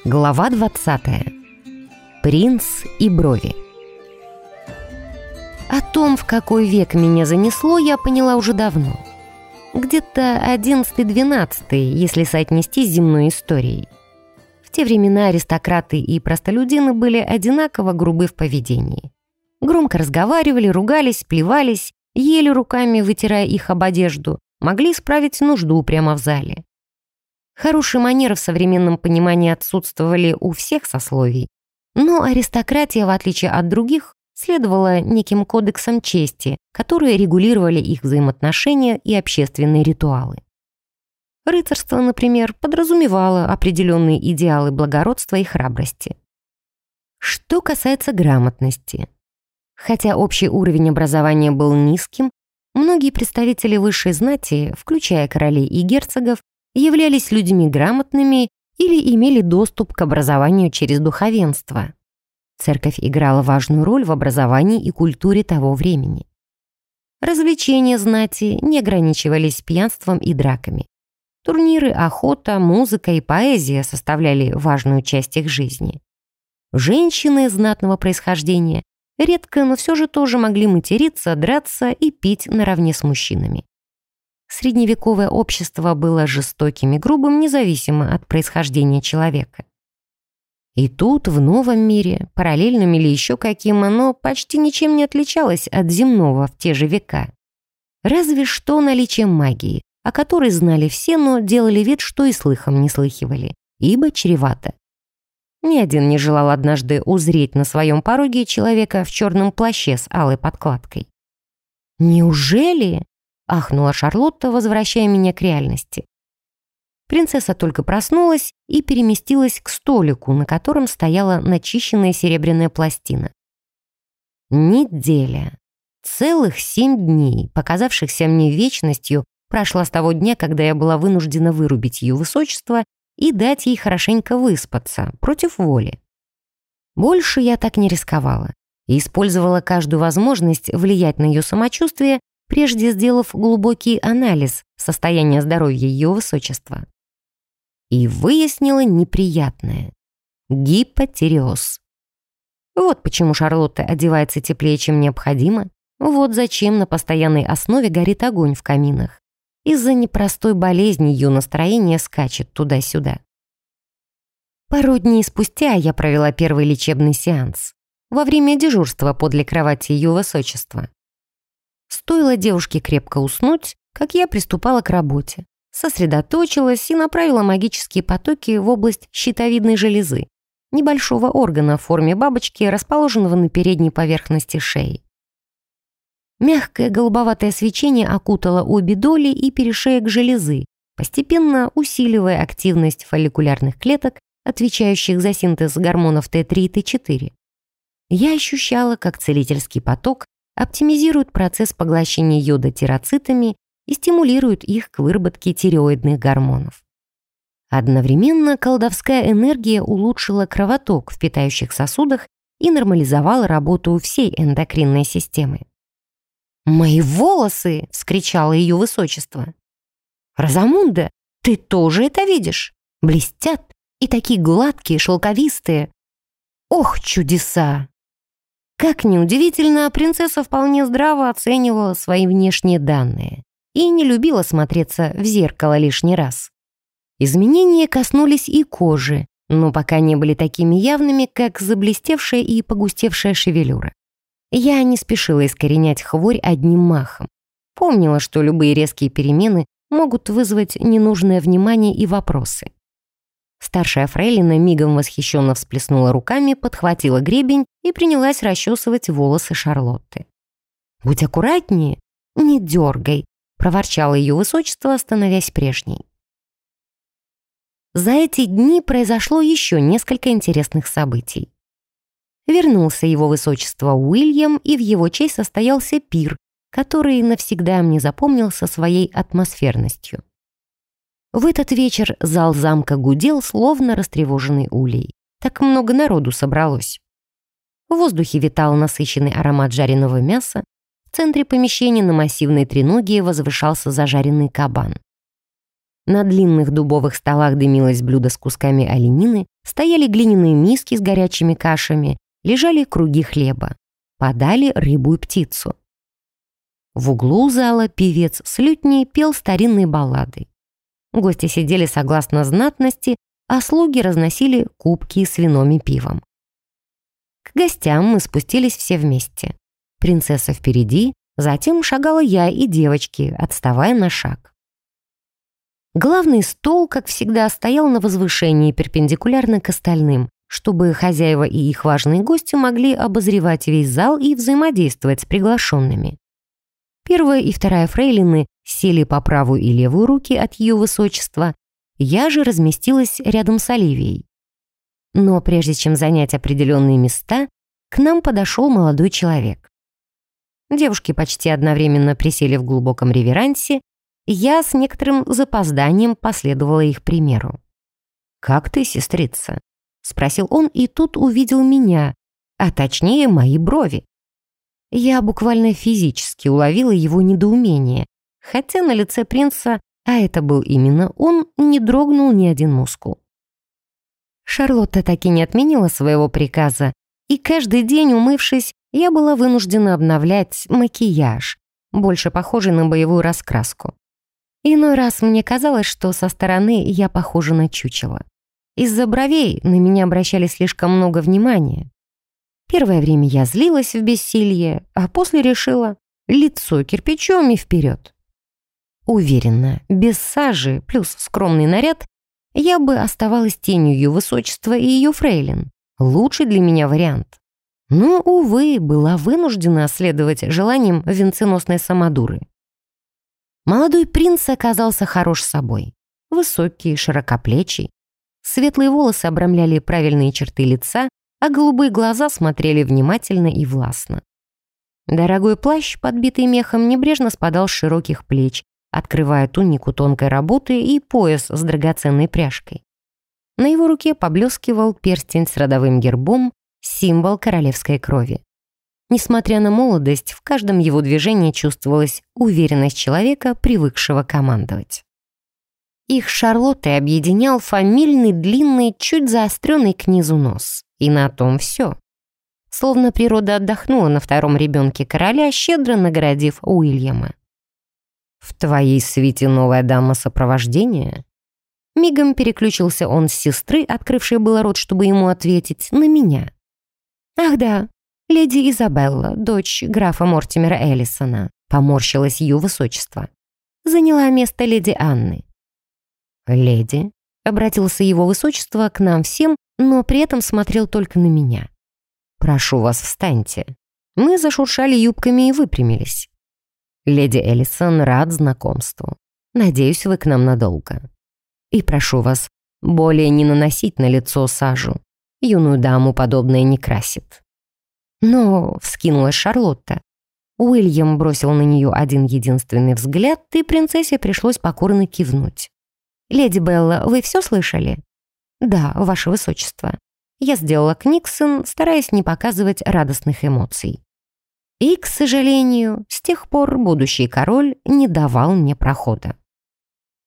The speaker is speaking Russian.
Глава 20. Принц и брови. О том, в какой век меня занесло, я поняла уже давно. Где-то 11-12, если соотнести с земной историей. В те времена аристократы и простолюдины были одинаково грубы в поведении. Громко разговаривали, ругались, плевались, ели руками, вытирая их об одежду, могли справить нужду прямо в зале. Хорошие манеры в современном понимании отсутствовали у всех сословий, но аристократия, в отличие от других, следовала неким кодексам чести, которые регулировали их взаимоотношения и общественные ритуалы. Рыцарство, например, подразумевало определенные идеалы благородства и храбрости. Что касается грамотности. Хотя общий уровень образования был низким, многие представители высшей знати, включая королей и герцогов, являлись людьми грамотными или имели доступ к образованию через духовенство. Церковь играла важную роль в образовании и культуре того времени. Развлечения знати не ограничивались пьянством и драками. Турниры, охота, музыка и поэзия составляли важную часть их жизни. Женщины знатного происхождения редко, но все же тоже могли материться, драться и пить наравне с мужчинами. Средневековое общество было жестоким и грубым, независимо от происхождения человека. И тут, в новом мире, параллельном или еще каким, оно почти ничем не отличалось от земного в те же века. Разве что наличием магии, о которой знали все, но делали вид, что и слыхом не слыхивали, ибо чревато. Ни один не желал однажды узреть на своем пороге человека в черном плаще с алой подкладкой. «Неужели?» — ахнула Шарлотта, возвращая меня к реальности. Принцесса только проснулась и переместилась к столику, на котором стояла начищенная серебряная пластина. Неделя. Целых 7 дней, показавшихся мне вечностью, прошла с того дня, когда я была вынуждена вырубить ее высочество и дать ей хорошенько выспаться, против воли. Больше я так не рисковала и использовала каждую возможность влиять на ее самочувствие, прежде сделав глубокий анализ состояния здоровья ее высочества. И выяснила неприятное – гипотиреоз. Вот почему Шарлотта одевается теплее, чем необходимо, вот зачем на постоянной основе горит огонь в каминах. Из-за непростой болезни ее настроение скачет туда-сюда. Пару дней спустя я провела первый лечебный сеанс во время дежурства подле кровати ее высочества. Стоило девушке крепко уснуть, как я приступала к работе, сосредоточилась и направила магические потоки в область щитовидной железы, небольшого органа в форме бабочки, расположенного на передней поверхности шеи. Мягкое голубоватое свечение окутало обе доли и перешеек железы, постепенно усиливая активность фолликулярных клеток, отвечающих за синтез гормонов Т3 и Т4. Я ощущала, как целительский поток оптимизирует процесс поглощения йода тироцитами и стимулирует их к выработке тиреоидных гормонов. Одновременно колдовская энергия улучшила кровоток в питающих сосудах и нормализовала работу всей эндокринной системы. «Мои волосы!» — вскричало ее высочество. «Розамунда, ты тоже это видишь? Блестят и такие гладкие, шелковистые. Ох, чудеса!» Как ни удивительно, принцесса вполне здраво оценивала свои внешние данные и не любила смотреться в зеркало лишний раз. Изменения коснулись и кожи, но пока не были такими явными, как заблестевшая и погустевшая шевелюра. Я не спешила искоренять хворь одним махом. Помнила, что любые резкие перемены могут вызвать ненужное внимание и вопросы. Старшая фрейлина мигом восхищенно всплеснула руками, подхватила гребень и принялась расчесывать волосы Шарлотты. «Будь аккуратнее, не дергай», — проворчало ее высочество, становясь прежней. За эти дни произошло еще несколько интересных событий. Вернулся его высочество Уильям, и в его честь состоялся пир, который навсегда мне запомнился своей атмосферностью. В этот вечер зал замка гудел, словно растревоженный улей. Так много народу собралось. В воздухе витал насыщенный аромат жареного мяса. В центре помещения на массивной треноге возвышался зажаренный кабан. На длинных дубовых столах дымилось блюдо с кусками оленины, стояли глиняные миски с горячими кашами, лежали круги хлеба. Подали рыбу и птицу. В углу зала певец с лютней пел старинные баллады. Гости сидели согласно знатности, а слуги разносили кубки с вином и пивом. К гостям мы спустились все вместе. Принцесса впереди, затем шагала я и девочки, отставая на шаг. Главный стол, как всегда, стоял на возвышении перпендикулярно к остальным, чтобы хозяева и их важные гости могли обозревать весь зал и взаимодействовать с приглашенными. Первая и вторая фрейлины сели по правую и левую руки от ее высочества, я же разместилась рядом с Оливией. Но прежде чем занять определенные места, к нам подошел молодой человек. Девушки почти одновременно присели в глубоком реверансе, я с некоторым запозданием последовала их примеру. «Как ты, сестрица?» — спросил он, и тут увидел меня, а точнее мои брови. Я буквально физически уловила его недоумение, хотя на лице принца, а это был именно он, не дрогнул ни один мускул. Шарлотта таки не отменила своего приказа, и каждый день, умывшись, я была вынуждена обновлять макияж, больше похожий на боевую раскраску. Иной раз мне казалось, что со стороны я похожа на чучело. Из-за бровей на меня обращали слишком много внимания. Первое время я злилась в бессилье, а после решила лицо кирпичом и вперед. Уверена, без сажи плюс скромный наряд я бы оставалась тенью ее высочества и ее фрейлин. Лучший для меня вариант. Но, увы, была вынуждена следовать желаниям венценосной самодуры. Молодой принц оказался хорош собой. Высокий, широкоплечий. Светлые волосы обрамляли правильные черты лица, а голубые глаза смотрели внимательно и властно. Дорогой плащ, подбитый мехом, небрежно спадал с широких плеч, открывая тунику тонкой работы и пояс с драгоценной пряжкой. На его руке поблескивал перстень с родовым гербом, символ королевской крови. Несмотря на молодость, в каждом его движении чувствовалась уверенность человека, привыкшего командовать. Их с Шарлоттой объединял фамильный, длинный, чуть заостренный к низу нос. И на том все. Словно природа отдохнула на втором ребенке короля, щедро наградив Уильяма. «В твоей свите новая дама сопровождения?» Мигом переключился он с сестры, открывшей было рот, чтобы ему ответить, на меня. «Ах да, леди Изабелла, дочь графа Мортимера Эллисона», поморщилось ее высочество. «Заняла место леди Анны». «Леди?» — обратился его высочество к нам всем, но при этом смотрел только на меня. «Прошу вас, встаньте». Мы зашуршали юбками и выпрямились. «Леди Эллисон, рад знакомству. Надеюсь, вы к нам надолго. И прошу вас, более не наносить на лицо сажу. Юную даму подобное не красит». «Но», — вскинулась Шарлотта. Уильям бросил на нее один единственный взгляд, и принцессе пришлось покорно кивнуть. «Леди Белла, вы все слышали?» «Да, ваше высочество». Я сделала книксон, стараясь не показывать радостных эмоций. И, к сожалению, с тех пор будущий король не давал мне прохода.